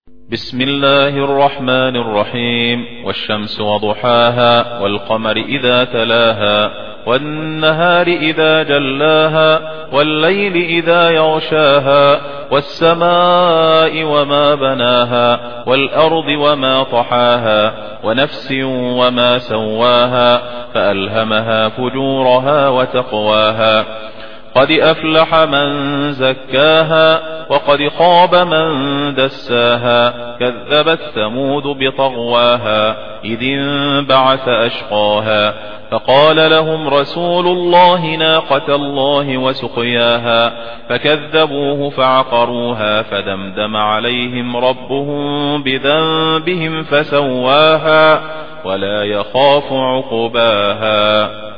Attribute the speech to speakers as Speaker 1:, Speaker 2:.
Speaker 1: بسم الله الرحمن الرحيم. والشمس وضحاها والقمر إذا تلاها والنهار إذا جلاها والليل إذا يغشاها والسماء وما بناها والأرض وما طحاها ونفس وما سواها فألهمها فجورها وتقواها قد أفلح من زكاها وقد خاب من دساها كذبت ثمود بطغواها إذ انبعث أشقاها فقال لهم رسول الله ناقة الله وسقياها فكذبوه فعقروها فدمدم عليهم ربهم بذنبهم فسواها ولا يخاف عقباها.